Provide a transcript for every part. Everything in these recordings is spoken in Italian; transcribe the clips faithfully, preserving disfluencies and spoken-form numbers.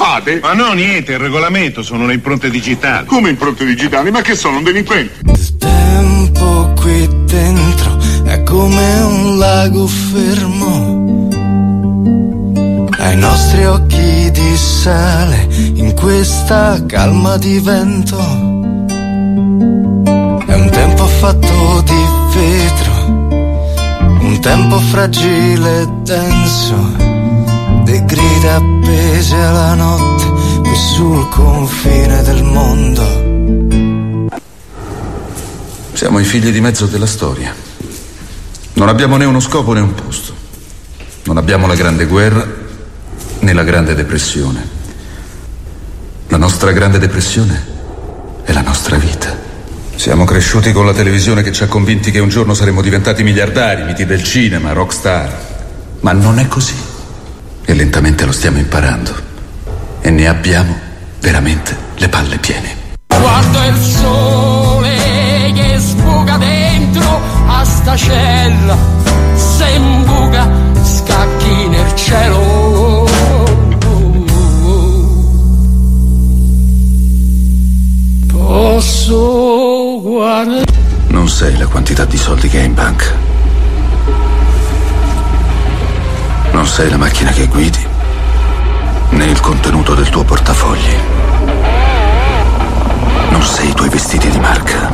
fate? Ma no, niente, il regolamento, sono le impronte digitali. Come impronte digitali? Ma che sono, un delinquente? Il tempo qui dentro è come un lago fermo, ai nostri occhi di sale in questa calma di vento. È un tempo fatto di vetro, un tempo fragile e denso, di grida appese alla notte qui sul confine del mondo. Siamo i figli di mezzo della storia. Non abbiamo né uno scopo né un posto. Non abbiamo la grande guerra né la grande depressione. La nostra grande depressione è la nostra vita. Siamo cresciuti con la televisione che ci ha convinti che un giorno saremmo diventati miliardari, miti del cinema, rockstar. Ma non è così. E lentamente lo stiamo imparando. E ne abbiamo veramente le palle piene. Guardo il sole che sbuca dentro a sta cella, se imbuca scacchi nel cielo. Posso guardare. Non sai la quantità di soldi che hai in banca. Non sai la macchina che guidi, né il contenuto del tuo portafogli. Non sei i tuoi vestiti di marca.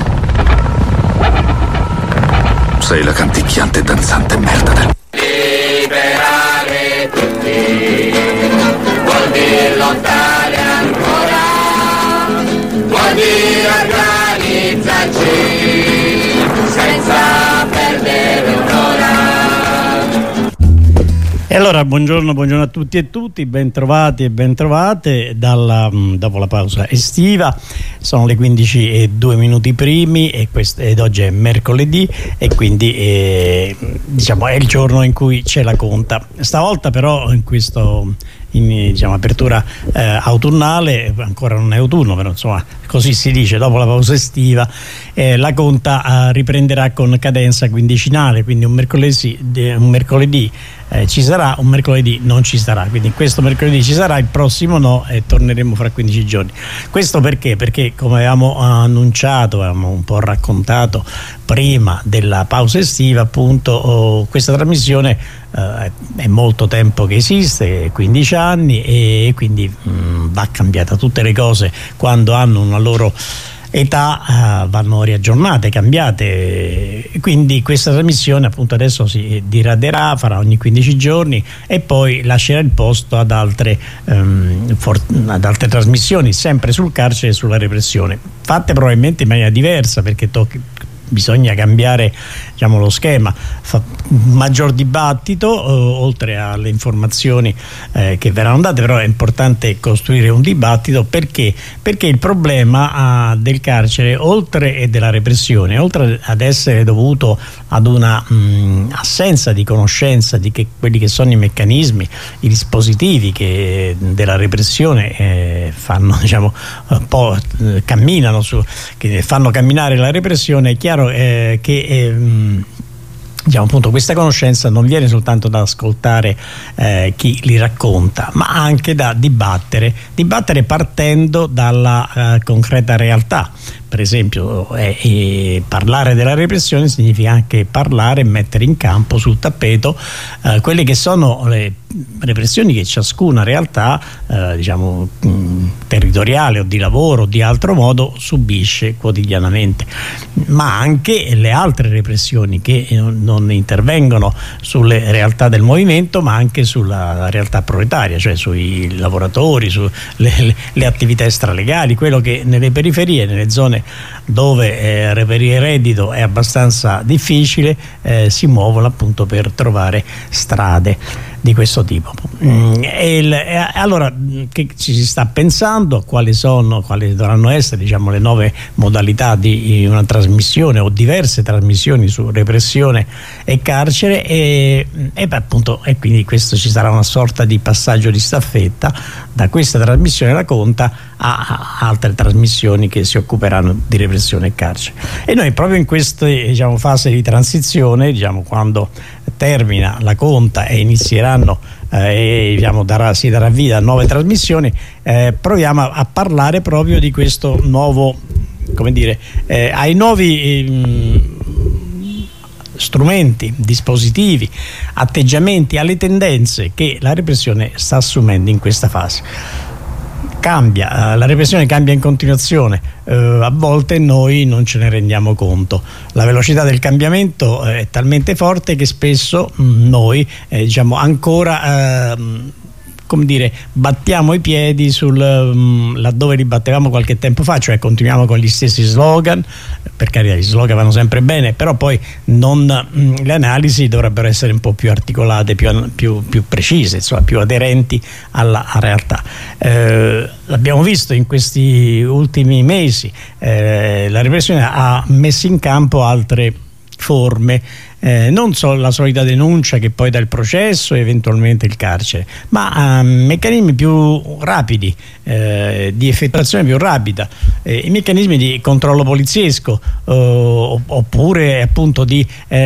Sei la canticchiante e danzante merda del... Liberare tutti vuol dire lottare ancora, vuol dire organizzarci senza perdere un'ora. E allora buongiorno, buongiorno a tutti e tutti, bentrovati e bentrovate dalla, dopo la pausa estiva. Sono le quindici e due minuti primi e questo, ed oggi è mercoledì e quindi eh, diciamo è il giorno in cui c'è la conta. Stavolta però in questo in diciamo, apertura eh, autunnale, ancora non è autunno però insomma così si dice, dopo la pausa estiva eh, la conta eh, riprenderà con cadenza quindicinale, quindi un mercoledì, un mercoledì eh, ci sarà, un mercoledì non ci sarà, quindi questo mercoledì ci sarà, il prossimo no e torneremo fra quindici giorni. Questo perché? Perché come avevamo annunciato, avevamo un po' raccontato prima della pausa estiva appunto, oh, questa trasmissione eh, è molto tempo che esiste, quindici anni, e quindi mh, va cambiata, tutte le cose quando hanno una loro età uh, vanno riaggiornate, cambiate, quindi questa trasmissione appunto adesso si diraderà, farà ogni quindici giorni e poi lascerà il posto ad altre, um, for- ad altre trasmissioni sempre sul carcere e sulla repressione, fatte probabilmente in maniera diversa, perché to- bisogna cambiare diciamo, lo schema, fa maggior dibattito eh, oltre alle informazioni eh, che verranno date, però è importante costruire un dibattito perché, perché il problema eh, del carcere oltre e della repressione, oltre ad essere dovuto ad una mh, assenza di conoscenza di che, quelli che sono i meccanismi, i dispositivi che della repressione eh, fanno diciamo un po' eh, camminano su, che fanno camminare la repressione, è chiaro Eh, che eh, diciamo appunto questa conoscenza non viene soltanto da ascoltare eh, chi li racconta, ma anche da dibattere dibattere partendo dalla eh, concreta realtà. Per esempio eh, eh, parlare della repressione significa anche parlare e mettere in campo sul tappeto eh, quelle che sono le repressioni che ciascuna realtà eh, diciamo mh, territoriale o di lavoro o di altro modo subisce quotidianamente, ma anche le altre repressioni che non, non intervengono sulle realtà del movimento ma anche sulla realtà proletaria, cioè sui lavoratori, sulle le, le attività extralegali, quello che nelle periferie, nelle zone dove eh, reperire reddito è abbastanza difficile, eh, si muovono appunto per trovare strade di questo tipo. Mm, e il, e allora che ci si sta pensando, quali sono, quali dovranno essere diciamo le nuove modalità di una trasmissione o diverse trasmissioni su repressione e carcere e, e appunto e quindi questo ci sarà una sorta di passaggio di staffetta da questa trasmissione La Conta a, a altre trasmissioni che si occuperanno di repressione e carcere, e noi proprio in questa diciamo fase di transizione, diciamo quando termina la conta e inizieranno eh, e diciamo, darà, si darà vita a nuove trasmissioni, eh, proviamo a, a parlare proprio di questo nuovo, come dire, eh, ai nuovi eh, strumenti, dispositivi, atteggiamenti, alle tendenze che la repressione sta assumendo in questa fase. Cambia, la repressione cambia in continuazione, eh, a volte noi non ce ne rendiamo conto. La velocità del cambiamento è talmente forte che spesso mh, noi eh, diciamo ancora eh, come dire, battiamo i piedi sul um, laddove li battevamo qualche tempo fa, cioè continuiamo con gli stessi slogan. Per carità, gli slogan vanno sempre bene, però poi non, mh, le analisi dovrebbero essere un po' più articolate, più, più, più precise, insomma, più aderenti alla, alla realtà. Eh, l'abbiamo visto in questi ultimi mesi, eh, la repressione ha messo in campo altre forme, eh, non solo la solita denuncia che poi dà il processo e eventualmente il carcere, ma eh, meccanismi più rapidi, eh, di effettuazione più rapida, eh, i meccanismi di controllo poliziesco, eh, oppure appunto di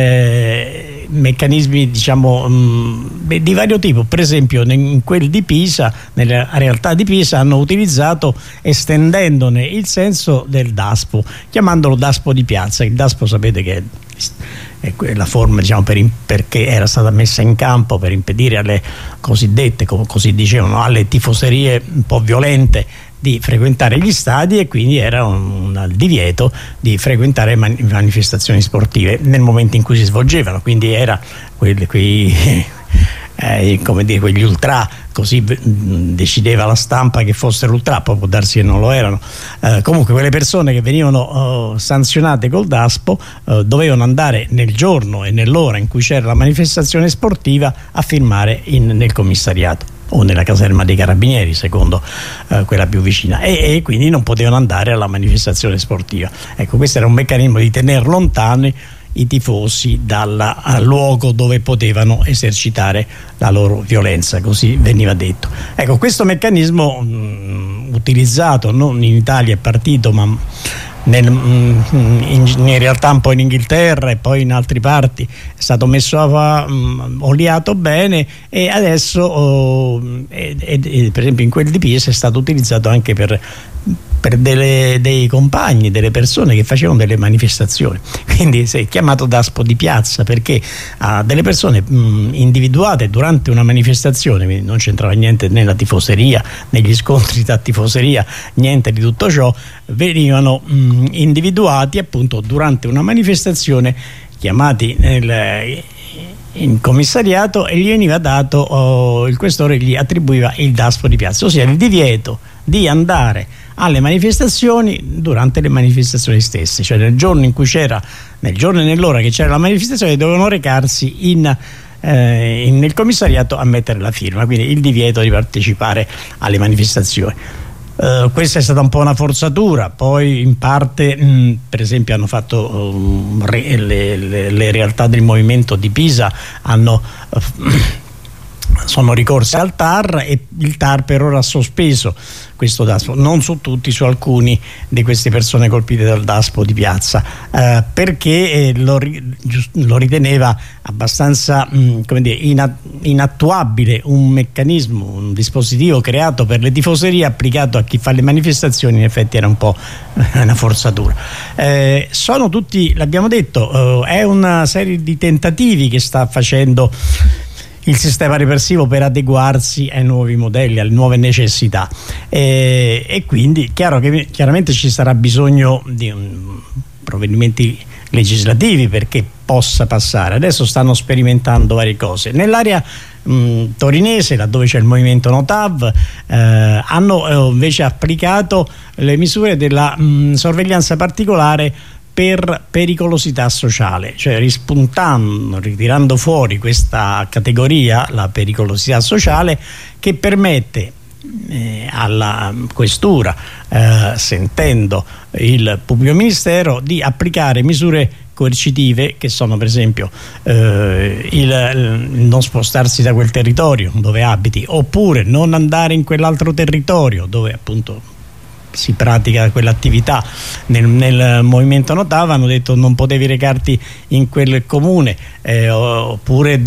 eh, meccanismi diciamo mh, di vario tipo. Per esempio in quel di Pisa, nella realtà di Pisa, hanno utilizzato, estendendone il senso del DASPO, chiamandolo DASPO di piazza. Il DASPO sapete che è la forma, diciamo, per, perché era stata messa in campo per impedire alle cosiddette, come così dicevano, alle tifoserie un po' violente di frequentare gli stadi, e quindi era un, un divieto di frequentare man manifestazioni sportive nel momento in cui si svolgevano. Quindi era quei, quei Eh, come dire, quegli ultra, così decideva la stampa che fossero ultra, poi può darsi che non lo erano. Eh, comunque quelle persone che venivano uh, sanzionate col DASPO uh, dovevano andare nel giorno e nell'ora in cui c'era la manifestazione sportiva a firmare in, nel commissariato o nella caserma dei carabinieri, secondo uh, quella più vicina, e, e quindi non potevano andare alla manifestazione sportiva. Ecco, questo era un meccanismo di tenere lontani i tifosi dal luogo dove potevano esercitare la loro violenza, così veniva detto. Ecco, questo meccanismo mh, utilizzato non in Italia, è partito, ma nel, mh, in, in realtà un po' in Inghilterra e poi in altre parti è stato messo a mh, oliato bene, e adesso oh, e, e, e, per esempio in quel di Pisa è stato utilizzato anche per per delle, dei compagni, delle persone che facevano delle manifestazioni. Quindi si è chiamato DASPO di piazza perché a delle persone mh, individuate durante una manifestazione, quindi non c'entrava niente nella tifoseria, negli scontri da tifoseria, niente di tutto ciò, venivano mh, individuati appunto durante una manifestazione, chiamati nel in commissariato, e gli veniva dato, oh, il questore gli attribuiva il DASPO di piazza, ossia il divieto di andare alle manifestazioni durante le manifestazioni stesse, cioè nel giorno in cui c'era, nel giorno e nell'ora che c'era la manifestazione, dovevano recarsi in, eh, in, nel commissariato a mettere la firma, quindi il divieto di partecipare alle manifestazioni. Uh, questa è stata un po' una forzatura, poi in parte mh, per esempio hanno fatto uh, re, le, le, le realtà del movimento di Pisa hanno uh, sono ricorse al T A R, e il T A R per ora ha sospeso questo DASPO, non su tutti, su alcuni di queste persone colpite dal DASPO di piazza, eh, perché eh, lo, lo riteneva abbastanza mh, come dire, inat inattuabile un meccanismo, un dispositivo creato per le tifoserie applicato a chi fa le manifestazioni. In effetti era un po' una forzatura. Eh, sono tutti, l'abbiamo detto, eh, è una serie di tentativi che sta facendo il sistema repressivo per adeguarsi ai nuovi modelli, alle nuove necessità, e, e quindi chiaro che, chiaramente ci sarà bisogno di un, provvedimenti legislativi perché possa passare. Adesso stanno sperimentando varie cose. Nell'area mh, torinese, laddove c'è il movimento Notav, eh, hanno eh, invece applicato le misure della mh, sorveglianza particolare per pericolosità sociale, cioè rispuntando, ritirando fuori questa categoria, la pericolosità sociale, che permette eh, alla questura, eh, sentendo il pubblico ministero, di applicare misure coercitive che sono per esempio eh, il, il non spostarsi da quel territorio dove abiti, oppure non andare in quell'altro territorio dove appunto si pratica quell'attività nel, nel movimento Notav, hanno detto non potevi recarti in quel comune, eh, oppure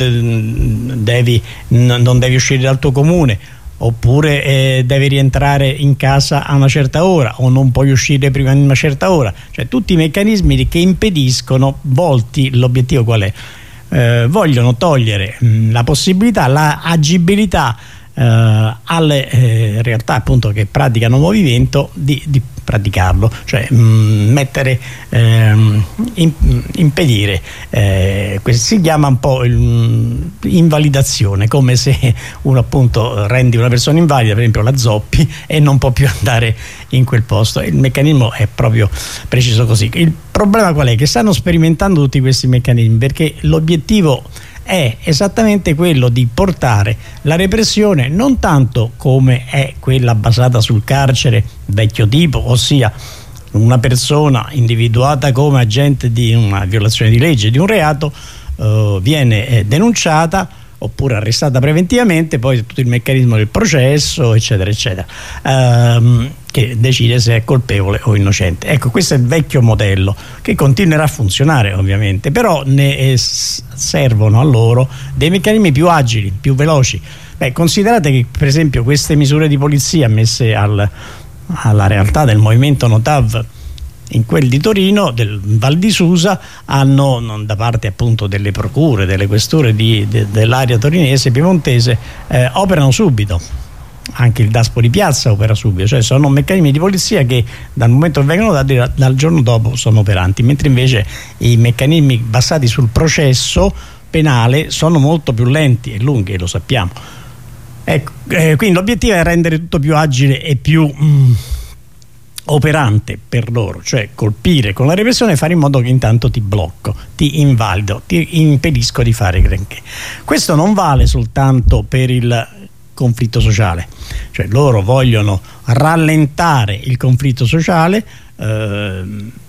devi, non devi uscire dal tuo comune, oppure eh, devi rientrare in casa a una certa ora o non puoi uscire prima di una certa ora, cioè tutti i meccanismi che impediscono, volti, l'obiettivo qual è? Eh, vogliono togliere mh, la possibilità, la agibilità eh, alle eh, realtà appunto che praticano movimento di, di praticarlo, cioè mh, mettere ehm, in, impedire eh, si chiama un po' il, invalidazione, come se uno appunto rendi una persona invalida, per esempio la zoppi e non può più andare in quel posto. Il meccanismo è proprio preciso così. Il problema qual è? Che stanno sperimentando tutti questi meccanismi perché l'obiettivo è esattamente quello di portare la repressione non tanto come è quella basata sul carcere vecchio tipo, ossia una persona individuata come agente di una violazione di legge, di un reato, eh, viene eh, denunciata oppure arrestata preventivamente, poi tutto il meccanismo del processo eccetera eccetera, ehm, che decide se è colpevole o innocente. Ecco, questo è il vecchio modello che continuerà a funzionare ovviamente, però ne eh, servono a loro dei meccanismi più agili, più veloci. Beh, considerate che per esempio queste misure di polizia messe al, alla realtà del movimento Notav in quel di Torino, del Val di Susa, hanno non, da parte appunto delle procure, delle questure di, de, dell'area torinese, piemontese, eh, operano subito. Anche il Daspo di Piazza opera subito, cioè sono meccanismi di polizia che dal momento che vengono dati dal giorno dopo sono operanti, mentre invece i meccanismi basati sul processo penale sono molto più lenti e lunghi, lo sappiamo. Ecco, eh, quindi l'obiettivo è rendere tutto più agile e più mm, operante per loro, cioè colpire con la repressione e fare in modo che intanto ti blocco, ti invalido, ti impedisco di fare granché. Questo non vale soltanto per il conflitto sociale, cioè loro vogliono rallentare il conflitto sociale eh,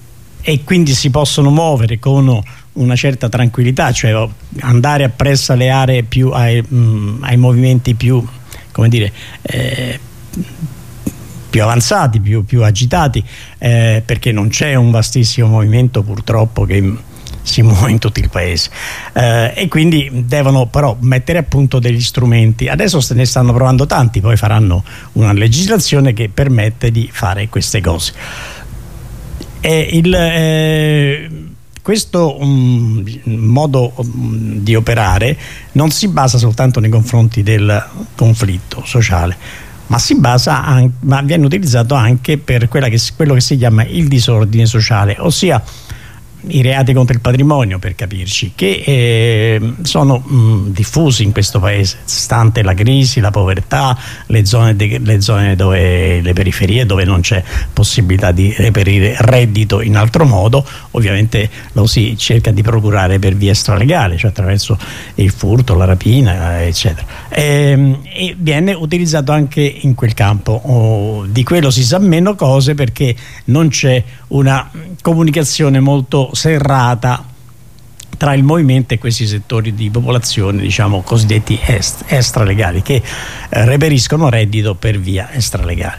e quindi si possono muovere con una certa tranquillità, cioè andare appresso alle aree più ai, mh, ai movimenti più, come dire, eh, più avanzati, più, più agitati, eh, perché non c'è un vastissimo movimento purtroppo che si muove in tutto il paese, eh, e quindi devono però mettere a punto degli strumenti. Adesso se ne stanno provando tanti, poi faranno una legislazione che permette di fare queste cose. E il, eh, questo um, modo um, di operare non si basa soltanto nei confronti del conflitto sociale, ma si basa anche, ma viene utilizzato anche per quella che, quello che si chiama il disordine sociale, ossia i reati contro il patrimonio, per capirci, che eh, sono mh, diffusi in questo paese, stante la crisi, la povertà, le zone, de, le zone dove, le periferie dove non c'è possibilità di reperire reddito in altro modo, ovviamente lo si cerca di procurare per via stralegale, cioè attraverso il furto, la rapina eccetera, e, e viene utilizzato anche in quel campo. Oh, di quello si sa meno cose perché non c'è una comunicazione molto serrata tra il movimento e questi settori di popolazione, diciamo cosiddetti est, extralegali, che eh, reperiscono reddito per via extralegale.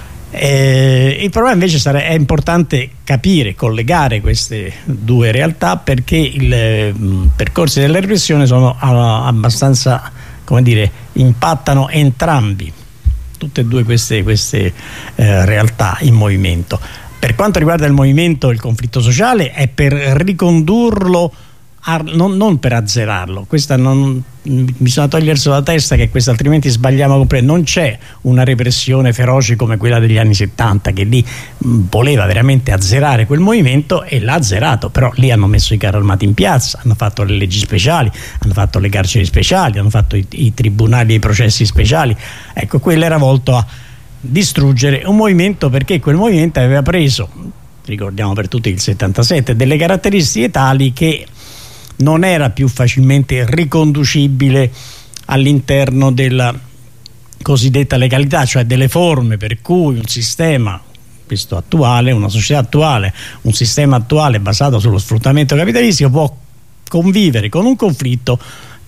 Eh, il problema invece sare- è importante capire, collegare queste due realtà, perché i percorsi della repressione sono a, abbastanza, come dire, impattano entrambi, tutte e due queste, queste eh, realtà in movimento. Per quanto riguarda il movimento, il conflitto sociale è per ricondurlo, a, non, non per azzerarlo. Questa non, bisogna toglierselo dalla testa, che questo altrimenti sbagliamo a comprendere. Non c'è una repressione feroce come quella degli anni settanta, che lì mh, voleva veramente azzerare quel movimento e l'ha azzerato, però lì hanno messo i carri armati in piazza, hanno fatto le leggi speciali, hanno fatto le carceri speciali, hanno fatto i, i tribunali e i processi speciali. Ecco, quello era volto a distruggere un movimento, perché quel movimento aveva preso, ricordiamo per tutti il settantasette, delle caratteristiche tali che non era più facilmente riconducibile all'interno della cosiddetta legalità, cioè delle forme per cui un sistema, questo attuale, una società attuale, un sistema attuale basato sullo sfruttamento capitalistico può convivere con un conflitto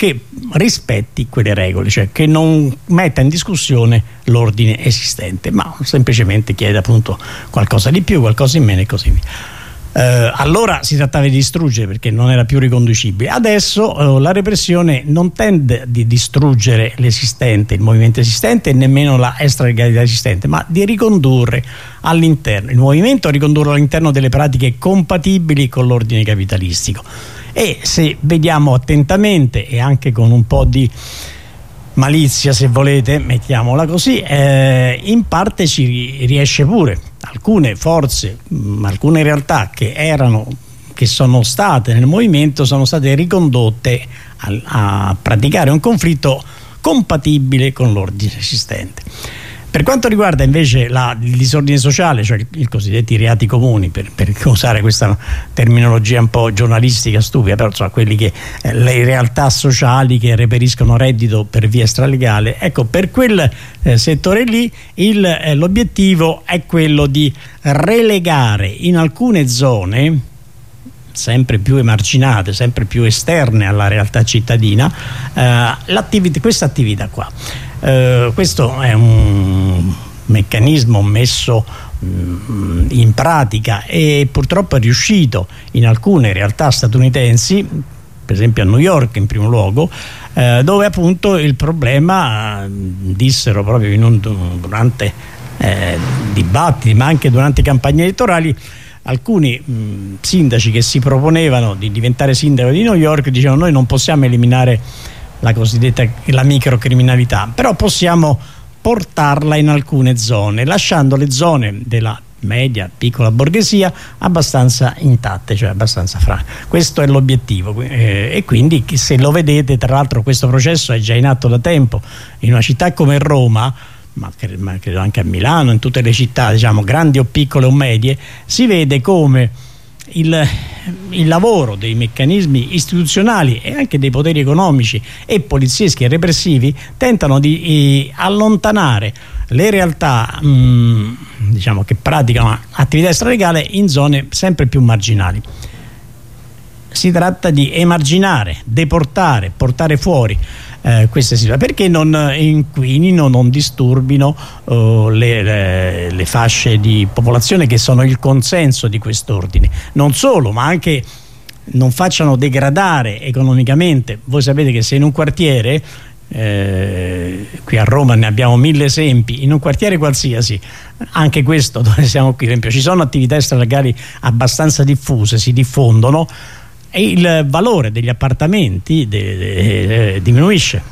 che rispetti quelle regole, cioè che non metta in discussione l'ordine esistente, ma semplicemente chiede appunto qualcosa di più, qualcosa in meno e così via. Eh, allora si trattava di distruggere perché non era più riconducibile. Adesso eh, la repressione non tende di distruggere l'esistente, il movimento esistente, e nemmeno la extralegalità esistente, ma di ricondurre all'interno il movimento, a ricondurre all'interno delle pratiche compatibili con l'ordine capitalistico. E se vediamo attentamente e anche con un po' di malizia, se volete, mettiamola così, eh, in parte ci riesce pure. Alcune forze, mh, alcune realtà che erano, che sono state nel movimento, sono state ricondotte a, a praticare un conflitto compatibile con l'ordine esistente. Per quanto riguarda invece la, il disordine sociale, cioè i cosiddetti reati comuni, per, per usare questa terminologia un po' giornalistica stupida, però insomma quelli che eh, le realtà sociali che reperiscono reddito per via stralegale, ecco, per quel eh, settore lì il, eh, l'obiettivo è quello di relegare in alcune zone sempre più emarginate, sempre più esterne alla realtà cittadina, eh, questa attività qua. Uh, questo è un meccanismo messo um, in pratica e purtroppo è riuscito in alcune realtà statunitensi, per esempio a New York in primo luogo, uh, dove appunto il problema, uh, dissero proprio in un, durante eh, dibattiti ma anche durante campagne elettorali, alcuni mh, sindaci che si proponevano di diventare sindaco di New York dicevano: noi non possiamo eliminare la cosiddetta la microcriminalità, però possiamo portarla in alcune zone, lasciando le zone della media, piccola borghesia abbastanza intatte, cioè abbastanza franche. Questo è l'obiettivo, eh, e quindi se lo vedete, tra l'altro questo processo è già in atto da tempo in una città come Roma, ma credo, ma credo anche a Milano, in tutte le città, diciamo, grandi o piccole o medie, si vede come il, il lavoro dei meccanismi istituzionali e anche dei poteri economici e polizieschi e repressivi tentano di eh, allontanare le realtà mh, diciamo che praticano attività extralegale in zone sempre più marginali. Si tratta di emarginare, deportare, portare fuori eh, queste situazioni, perché non inquinino, non disturbino uh, le, le, le fasce di popolazione che sono il consenso di quest'ordine. Non solo, ma anche non facciano degradare economicamente. Voi sapete che se in un quartiere, eh, qui a Roma ne abbiamo mille esempi, in un quartiere qualsiasi, anche questo dove siamo qui, ad esempio, ci sono attività extralegali abbastanza diffuse, si diffondono, e il valore degli appartamenti de, de, de, diminuisce,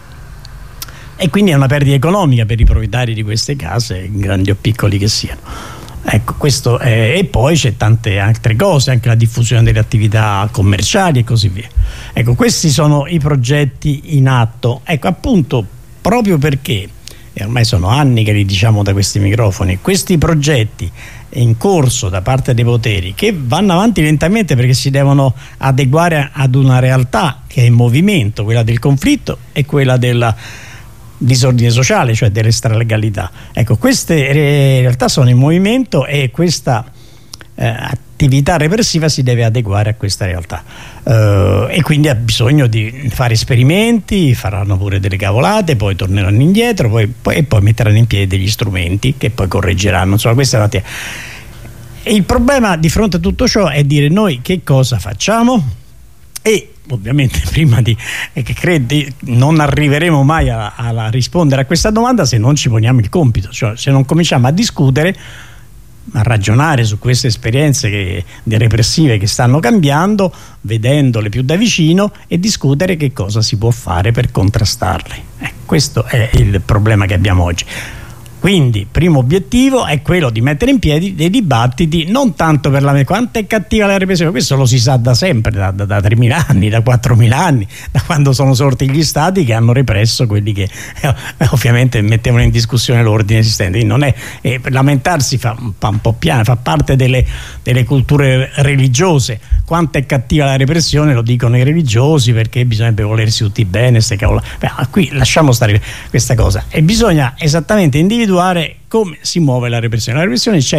e quindi è una perdita economica per i proprietari di queste case, grandi o piccoli che siano. Ecco, questo è, e poi c'è tante altre cose, anche la diffusione delle attività commerciali e così via. Ecco, questi sono i progetti in atto. Ecco, appunto, proprio perché, e ormai sono anni che li diciamo da questi microfoni, questi progetti in corso da parte dei poteri, che vanno avanti lentamente perché si devono adeguare ad una realtà che è in movimento, quella del conflitto e quella del disordine sociale, cioè dell'estralegalità. Ecco, queste realtà sono in movimento e questa eh, attività repressiva si deve adeguare a questa realtà, uh, e quindi ha bisogno di fare esperimenti, faranno pure delle cavolate, poi torneranno indietro, poi, poi, e poi metteranno in piedi degli strumenti che poi correggeranno. Insomma, questa è la te- e il problema di fronte a tutto ciò è dire: noi che cosa facciamo? E ovviamente prima di eh, che credi non arriveremo mai a, a rispondere a questa domanda se non ci poniamo il compito, cioè se non cominciamo a discutere, a ragionare su queste esperienze che, repressive che stanno cambiando, vedendole più da vicino, e discutere che cosa si può fare per contrastarle. Eh, questo è il problema che abbiamo oggi. Quindi, primo obiettivo è quello di mettere in piedi dei dibattiti, non tanto per la quanto è cattiva la repressione, questo lo si sa da sempre, da, da, da tremila anni, da quattromila anni, da quando sono sorti gli stati che hanno represso quelli che eh, ovviamente mettevano in discussione l'ordine esistente. Quindi non è, eh, lamentarsi fa, fa un po' piano, fa parte delle, delle culture religiose. Quanto è cattiva la repressione lo dicono i religiosi, perché bisognerebbe volersi tutti bene, ste cavolo. Beh, qui lasciamo stare questa cosa, e bisogna esattamente individuare come si muove la repressione. La repressione c'è,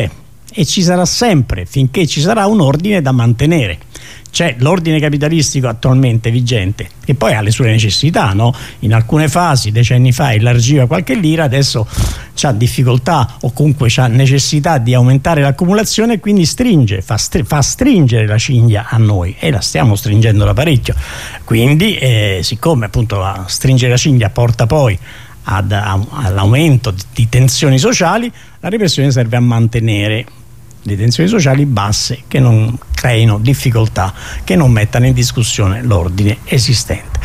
e ci sarà sempre finché ci sarà un ordine da mantenere. C'è l'ordine capitalistico attualmente vigente, che poi ha le sue necessità, no? In alcune fasi, decenni fa, elargiva qualche lira, adesso c'ha difficoltà o comunque c'ha necessità di aumentare l'accumulazione e quindi stringe, fa, str- fa stringere la cinghia a noi, e la stiamo stringendo da parecchio. Quindi, eh, siccome appunto stringere la cinghia porta poi ad, a, all'aumento di, di tensioni sociali, la repressione serve a mantenere le tensioni sociali basse, che non creino difficoltà, che non mettano in discussione l'ordine esistente.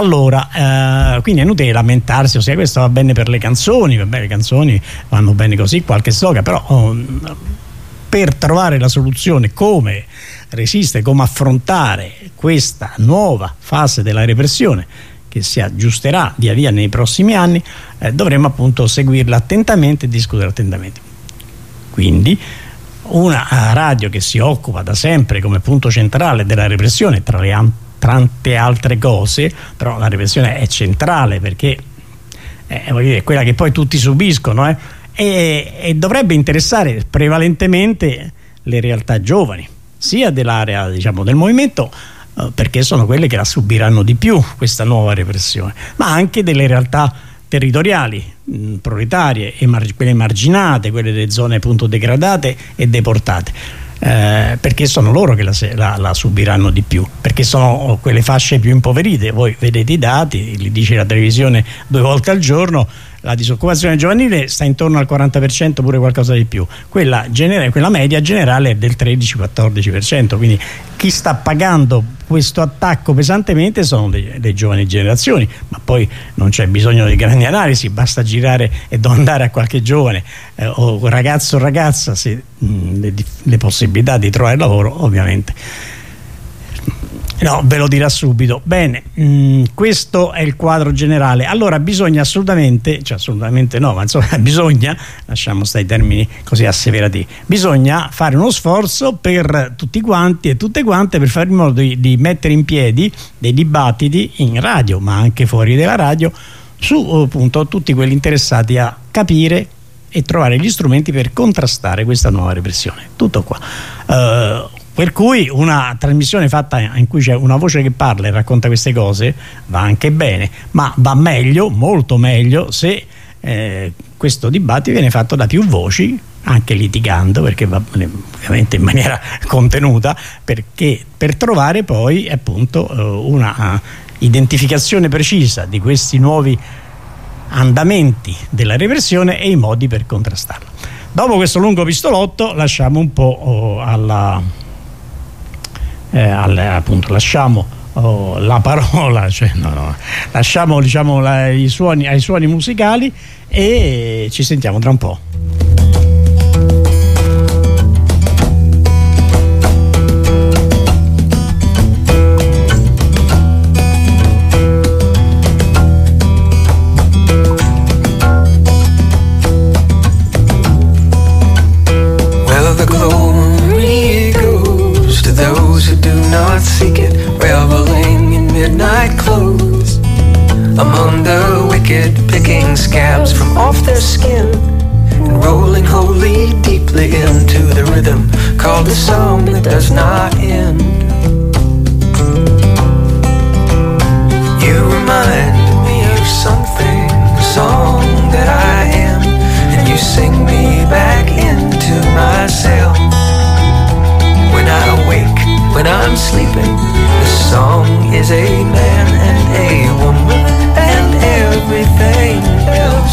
Allora, eh, quindi è inutile lamentarsi, ossia questo va bene per le canzoni, va bene, le canzoni vanno bene così, qualche slogan, però oh, per trovare la soluzione, come resistere, come affrontare questa nuova fase della repressione che si aggiusterà via via nei prossimi anni, eh, dovremo appunto seguirla attentamente e discutere attentamente. Quindi una radio che si occupa da sempre come punto centrale della repressione, tra le an- tante altre cose, però la repressione è centrale perché è, è quella che poi tutti subiscono, eh? e, e dovrebbe interessare prevalentemente le realtà giovani, sia dell'area, diciamo, del movimento, eh, perché sono quelle che la subiranno di più questa nuova repressione, ma anche delle realtà territoriali, mh, proletarie, emar- quelle emarginate, quelle delle zone appunto degradate e deportate, eh, perché sono loro che la, la, la subiranno di più, perché sono quelle fasce più impoverite. Voi vedete i dati, li dice la televisione due volte al giorno, la disoccupazione giovanile sta intorno al quaranta per cento, pure qualcosa di più, quella, genera- quella media generale è del tredici quattordici per cento, quindi chi sta pagando questo attacco pesantemente sono le, le giovani generazioni, ma poi non c'è bisogno di grandi analisi, basta girare e domandare a qualche giovane eh, o ragazzo o ragazza se, mh, le, le possibilità di trovare lavoro, ovviamente no, ve lo dirà subito. Bene, mh, questo è il quadro generale. Allora bisogna assolutamente, cioè assolutamente no, ma insomma bisogna, lasciamo stare i termini così asseverati, bisogna fare uno sforzo per tutti quanti e tutte quante per fare in modo di, di mettere in piedi dei dibattiti in radio, ma anche fuori dalla radio, su appunto tutti quelli interessati a capire e trovare gli strumenti per contrastare questa nuova repressione. Tutto qua. Uh, Per cui una trasmissione fatta in cui c'è una voce che parla e racconta queste cose va anche bene, ma va meglio, molto meglio, se eh, questo dibattito viene fatto da più voci, anche litigando, perché va ovviamente in maniera contenuta, perché per trovare poi appunto una identificazione precisa di questi nuovi andamenti della repressione e i modi per contrastarla. Dopo questo lungo pistolotto lasciamo un po' oh, alla Eh, alle, appunto lasciamo oh, la parola, cioè, no, no, lasciamo diciamo la, i suoni, ai suoni musicali e ci sentiamo tra un po'. Well, the glory goes to those who do not seek it, reveling in midnight clothes among the wicked, picking scabs from off their skin and rolling wholly deeply into the rhythm called a song that does not end. You remind me of something, a song that I am, and you sing me back into myself. When I awake, when I'm sleeping, the song is a man and a woman and everything else.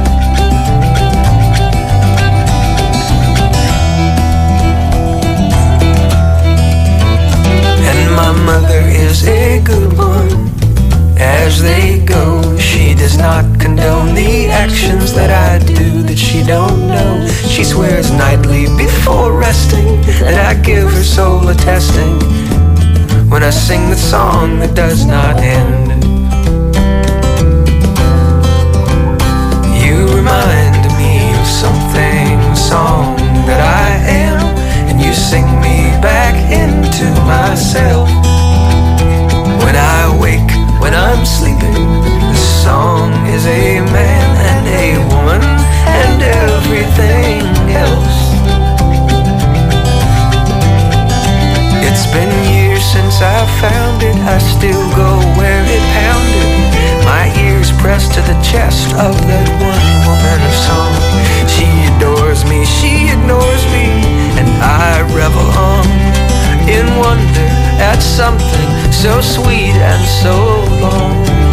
And my mother is a good one. As they go, she does not condone the actions that I do that she don't know. She swears nightly before resting that I give her soul a testing when I sing the song that does not end. You remind me of something, a song that I am, and you sing me back into myself. When I wake, when I'm sleeping, the song is a man and a woman and everything else. to the chest of that one woman song. She adores me, she ignores me, and I revel on in wonder at something so sweet and so long.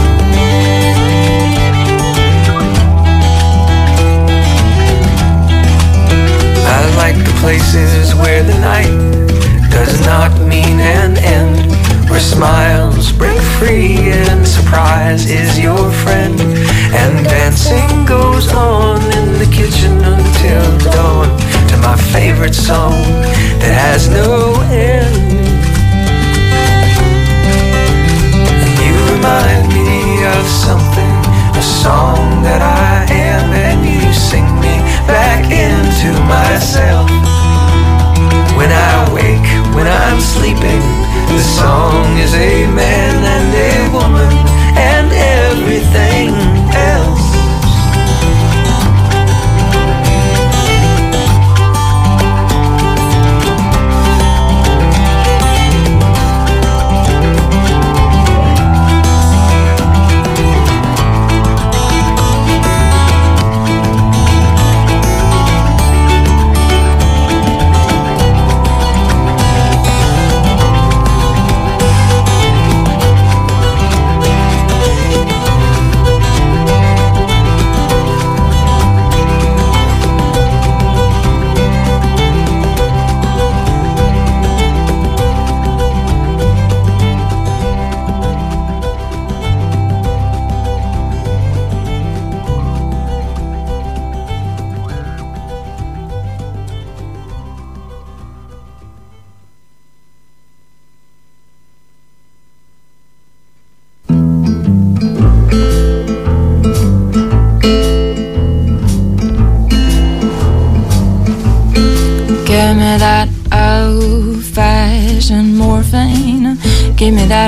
I like the places where the night does not mean an end, where smiles break free and surprise is your friend, and dancing goes on in the kitchen until dawn to my favorite song that has no end. And you remind me of something, a song that I am, and you sing me back into myself. When I wake, when I'm sleeping, the song is a man and a woman and everything else. Give me that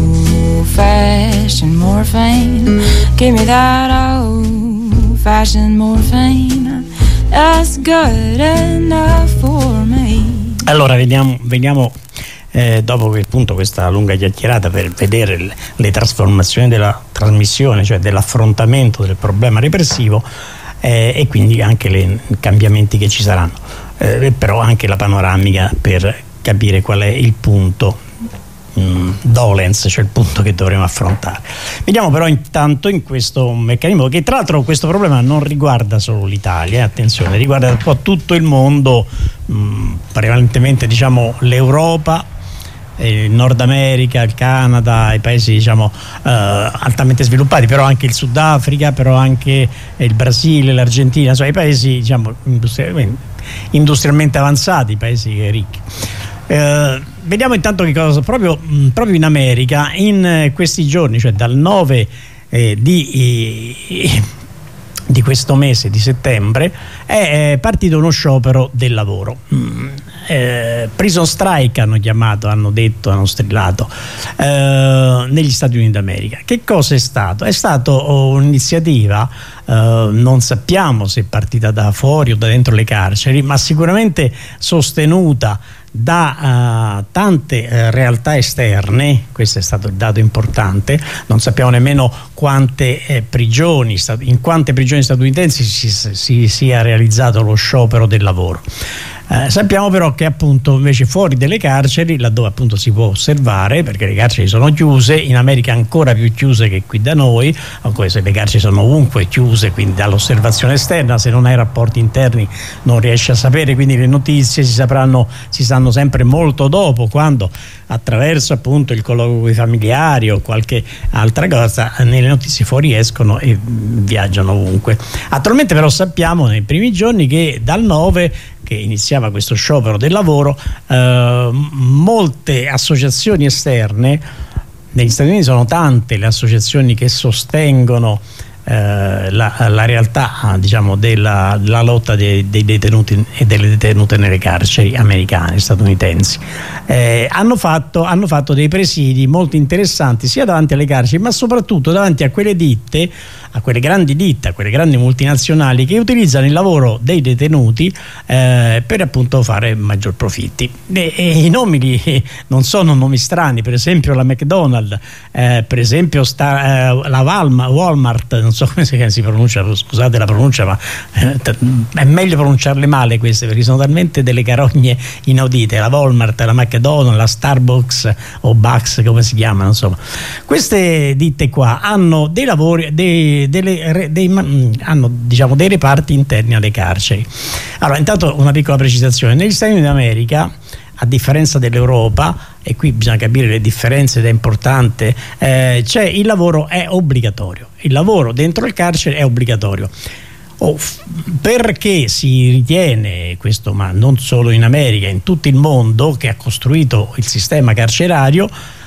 old-fashioned morphine. Give me that old-fashioned morphine. That's good enough for me. Allora veniamo, veniamo eh, dopo che appunto questa lunga chiacchierata per vedere le, le trasformazioni della trasmissione, cioè dell'affrontamento del problema repressivo, eh, e quindi anche i cambiamenti che ci saranno, eh, però anche la panoramica per capire qual è il punto dolens, cioè il punto che dovremo affrontare. Vediamo però intanto in questo meccanismo che tra l'altro questo problema non riguarda solo l'Italia, attenzione, riguarda un po' tutto il mondo, mh, prevalentemente diciamo l'Europa, il Nord America, il Canada, i paesi diciamo eh, altamente sviluppati, però anche il Sudafrica, però anche il Brasile, l'Argentina, insomma i paesi diciamo industrialmente, industrialmente avanzati, i paesi ricchi. Eh, vediamo intanto che cosa proprio, mh, proprio in America in eh, questi giorni, cioè dal nove eh, di, eh, di questo mese di settembre è eh, partito uno sciopero del lavoro. Mm, eh, prison strike hanno chiamato, hanno detto, hanno strillato eh, negli Stati Uniti d'America. Che cosa è stato? È stato oh, un'iniziativa, eh, non sappiamo se è partita da fuori o da dentro le carceri, ma sicuramente sostenuta da uh, tante uh, realtà esterne. Questo è stato il dato importante. Non sappiamo nemmeno quante eh, prigioni, in quante prigioni statunitensi si, si sia realizzato lo sciopero del lavoro. Eh, sappiamo però che appunto invece fuori delle carceri, laddove appunto si può osservare, perché le carceri sono chiuse, in America ancora più chiuse che qui da noi, ancora se le carceri sono ovunque chiuse, quindi dall'osservazione esterna, se non hai rapporti interni non riesci a sapere, quindi le notizie si sapranno, si sanno sempre molto dopo, quando attraverso appunto il colloquio con i familiari o qualche altra cosa nelle notizie fuoriescono e viaggiano ovunque. Attualmente però sappiamo nei primi giorni che dal nove, che iniziava questo sciopero del lavoro, eh, molte associazioni esterne, negli Stati Uniti sono tante le associazioni che sostengono eh, la, la realtà diciamo della, della lotta dei, dei detenuti e delle detenute nelle carceri americane, statunitensi, eh, hanno, fatto, hanno fatto dei presidi molto interessanti sia davanti alle carceri ma soprattutto davanti a quelle ditte, a quelle grandi ditte, a quelle grandi multinazionali che utilizzano il lavoro dei detenuti eh, per appunto fare maggior profitti. E, e i nomi li, non sono nomi strani, per esempio la McDonald's, eh, per esempio sta, eh, la Walmart, Walmart, non non so come si, si pronuncia, scusate la pronuncia, ma eh, è meglio pronunciarle male queste, perché sono talmente delle carogne inaudite. La Walmart, la McDonald's, la Starbucks o Bucks, come si chiamano, insomma. Queste ditte qua hanno dei lavori, dei, delle, dei, hanno diciamo dei reparti interni alle carceri. Allora, intanto una piccola precisazione: negli Stati Uniti d'America, a differenza dell'Europa, e qui bisogna capire le differenze ed è importante, eh, c'è il lavoro è obbligatorio, il lavoro dentro il carcere è obbligatorio. Oh, perché si ritiene questo, ma non solo in America, in tutto il mondo che ha costruito il sistema carcerario,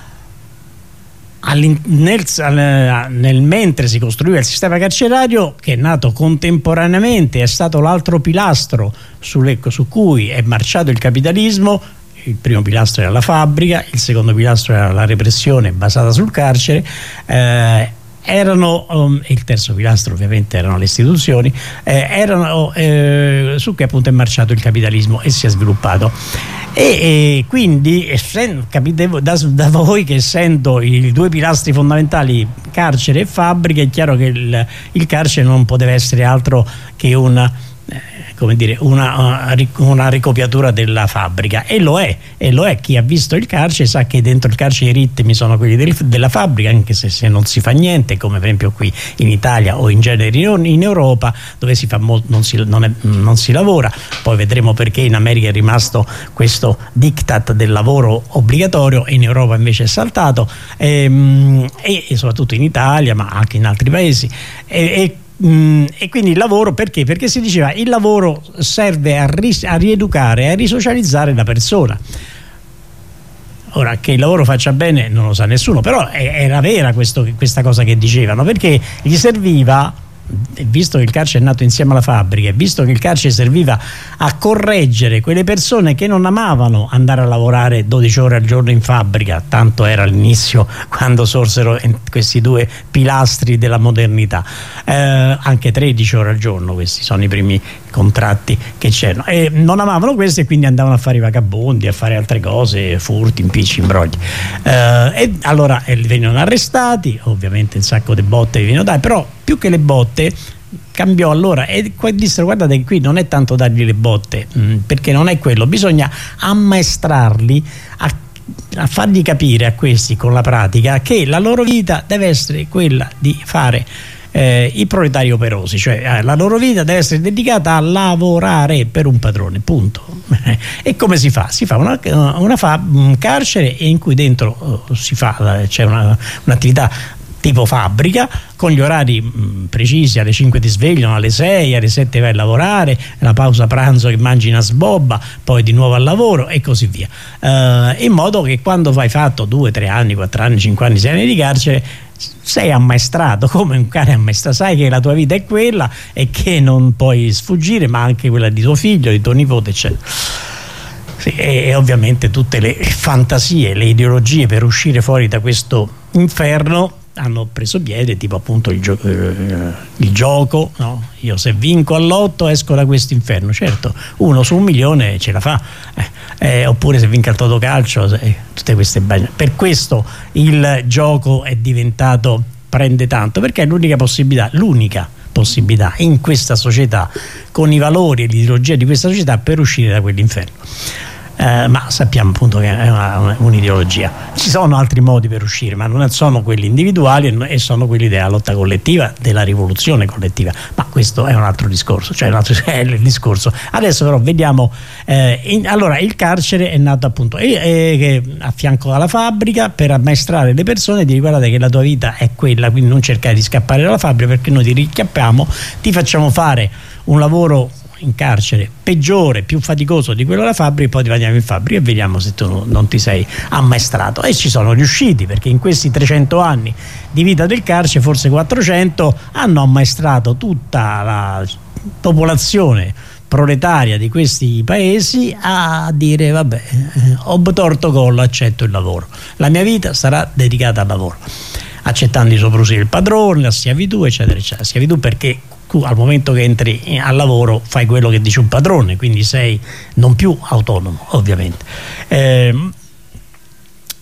Nel, nel mentre si costruiva il sistema carcerario, che è nato contemporaneamente, è stato l'altro pilastro sulle, su cui è marciato il capitalismo. Il primo pilastro era la fabbrica, il secondo pilastro era la repressione basata sul carcere, eh, erano um, il terzo pilastro ovviamente erano le istituzioni, eh, erano eh, su cui appunto è marciato il capitalismo e si è sviluppato. E, e quindi essendo, capite da, da voi che essendo i due pilastri fondamentali carcere e fabbrica, è chiaro che il, il carcere non poteva essere altro che una eh, come dire una, una ricopiatura della fabbrica, e lo è e lo è chi ha visto il carcere sa che dentro il carcere i ritmi sono quelli del, della fabbrica, anche se, se non si fa niente, come per esempio qui in Italia o in genere in Europa, dove si fa molto, non, si, non, è, non si lavora. Poi vedremo perché in America è rimasto questo diktat del lavoro obbligatorio e in Europa invece è saltato, e, e, e soprattutto in Italia, ma anche in altri paesi. e, e Mm, e quindi il lavoro perché? Perché si diceva il lavoro serve a, ris- a rieducare, a risocializzare la persona. Ora, che il lavoro faccia bene non lo sa nessuno, però era vera questo, questa cosa che dicevano, perché gli serviva, visto che il carcere è nato insieme alla fabbrica e visto che il carcere serviva a correggere quelle persone che non amavano andare a lavorare dodici ore al giorno in fabbrica, tanto era all'inizio quando sorsero questi due pilastri della modernità, eh, anche tredici ore al giorno, questi sono i primi contratti che c'erano, e non amavano questo e quindi andavano a fare i vagabondi, a fare altre cose, furti, impicci, imbrogli, eh, e allora eh, venivano arrestati, ovviamente un sacco di botte venivano date, però più che le botte cambiò allora, e dissero guardate che qui non è tanto dargli le botte, mh, perché non è quello, bisogna ammaestrarli a, a fargli capire a questi con la pratica che la loro vita deve essere quella di fare eh, i proletari operosi, cioè eh, la loro vita deve essere dedicata a lavorare per un padrone, punto. E come si fa? Si fa una, una fa, un carcere in cui dentro uh, si fa, c'è una, un'attività tipo fabbrica, con gli orari mh, precisi, alle cinque ti svegliano, alle sei, alle sette vai a lavorare, la pausa pranzo che mangi una sbobba, poi di nuovo al lavoro e così via, uh, in modo che quando vai fatto due, tre anni, quattro anni, cinque anni, sei anni di carcere sei ammaestrato come un cane ammaestrato, sai che la tua vita è quella e che non puoi sfuggire, ma anche quella di tuo figlio, di tuo nipote, eccetera. Sì, e ovviamente tutte le fantasie, le ideologie per uscire fuori da questo inferno hanno preso piede, tipo appunto il, gio- eh, il gioco, no? Io se vinco all'otto esco da questo inferno, certo, uno su un milione ce la fa, eh, eh, oppure se vinco al Totocalcio, eh, tutte queste bagno. Per questo il gioco è diventato, prende tanto, perché è l'unica possibilità, l'unica possibilità in questa società, con i valori e l'ideologia di questa società, per uscire da quell'inferno. Eh, ma sappiamo appunto che è una, una, un'ideologia. Ci sono altri modi per uscire, ma non sono quelli individuali e sono quelli della lotta collettiva, della rivoluzione collettiva, ma questo è un altro discorso, cioè un altro è il discorso. Adesso però vediamo, eh, in, allora il carcere è nato appunto eh, eh, a fianco alla fabbrica per ammaestrare le persone e dire guardate che la tua vita è quella, quindi non cercare di scappare dalla fabbrica, perché noi ti richiappiamo, ti facciamo fare un lavoro in carcere peggiore, più faticoso di quello della fabbrica, e poi ti vediamo in fabbrica e vediamo se tu non ti sei ammaestrato. E ci sono riusciti, perché in questi trecento anni di vita del carcere, forse quattrocento, hanno ammaestrato tutta la popolazione proletaria di questi paesi a dire vabbè, ho torto collo, accetto il lavoro, la mia vita sarà dedicata al lavoro, accettando i soprusi del padrone, la schiavitù, eccetera eccetera. Schiavitù perché tu al momento che entri al lavoro fai quello che dice un padrone, quindi sei non più autonomo, ovviamente. Eh,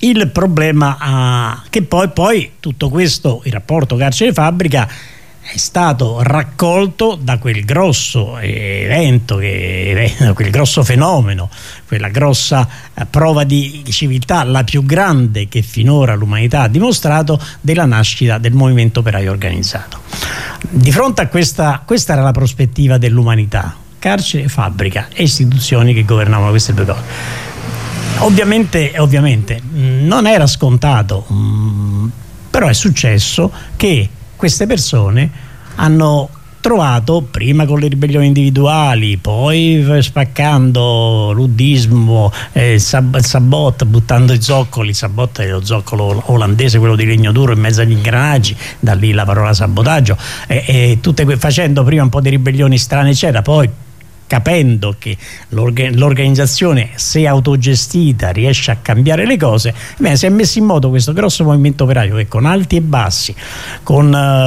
il problema uh, che poi, poi tutto questo, il rapporto carcere-fabbrica, è stato raccolto da quel grosso evento, che, quel grosso fenomeno, quella grossa eh, prova di civiltà, la più grande che finora l'umanità ha dimostrato, della nascita del movimento operaio organizzato. Di fronte a questa, questa era la prospettiva dell'umanità: carcere, fabbrica e istituzioni che governavano queste due cose. Ovviamente, ovviamente non era scontato, mh, però è successo che queste persone hanno trovato, prima con le ribellioni individuali, poi spaccando l'uddismo, eh, il, sab- il sabot, buttando i zoccoli, il sabot è lo zoccolo olandese, quello di legno duro in mezzo agli ingranaggi, da lì la parola sabotaggio, e, e tutte que- facendo prima un po' di ribellioni strane eccetera, poi capendo che l'orga- l'organizzazione, se autogestita, riesce a cambiare le cose, beh, si è messo in moto questo grosso movimento operaio che, con alti e bassi, con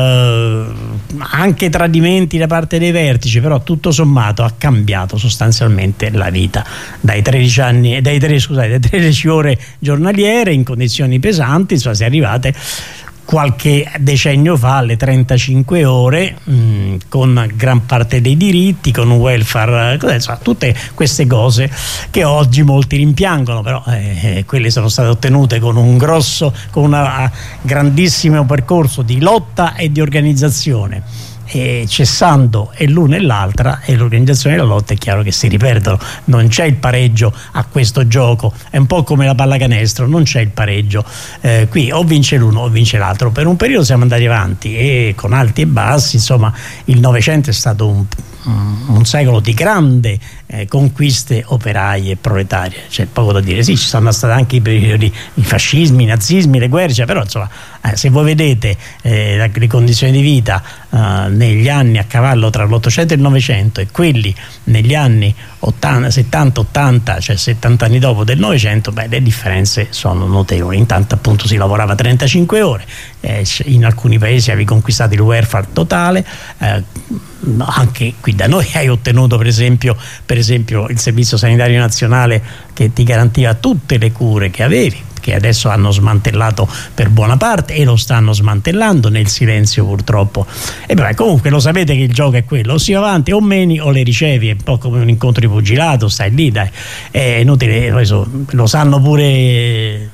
eh, anche tradimenti da parte dei vertici, però tutto sommato ha cambiato sostanzialmente la vita dai tredici anni, dai tre, scusate, dai tredici ore giornaliere in condizioni pesanti, insomma, si è arrivate qualche decennio fa alle trentacinque ore, mh, con gran parte dei diritti, con un welfare, insomma, tutte queste cose che oggi molti rimpiangono, però eh, quelle sono state ottenute con un grosso, con un grandissimo percorso di lotta e di organizzazione. E cessando e l'una e l'altra, e l'organizzazione e la lotta, è chiaro che si riperdono, non c'è il pareggio a questo gioco, è un po' come la pallacanestro, non c'è il pareggio, eh, qui o vince l'uno o vince l'altro. Per un periodo siamo andati avanti e con alti e bassi, insomma il Novecento è stato un, un secolo di grande eh, conquiste operaie e proletarie, c'è poco da dire. Sì, ci sono stati anche i periodi, i fascismi, i nazismi, le guerre, cioè, però insomma eh, se voi vedete eh, le condizioni di vita eh, negli anni a cavallo tra l'Ottocento e il Novecento e quelli negli anni ottanta, settanta, ottanta, cioè settanta anni dopo del Novecento, beh, le differenze sono notevoli. Intanto appunto si lavorava trentacinque ore, eh, in alcuni paesi avevi conquistato il welfare totale, eh, anche qui da noi hai ottenuto per esempio, per esempio il Servizio Sanitario Nazionale, che ti garantiva tutte le cure che avevi, che adesso hanno smantellato per buona parte e lo stanno smantellando nel silenzio purtroppo. E beh, comunque lo sapete che il gioco è quello: o si va avanti o meni o le ricevi, è un po' come un incontro di pugilato, stai lì, dai, è inutile, lo sanno pure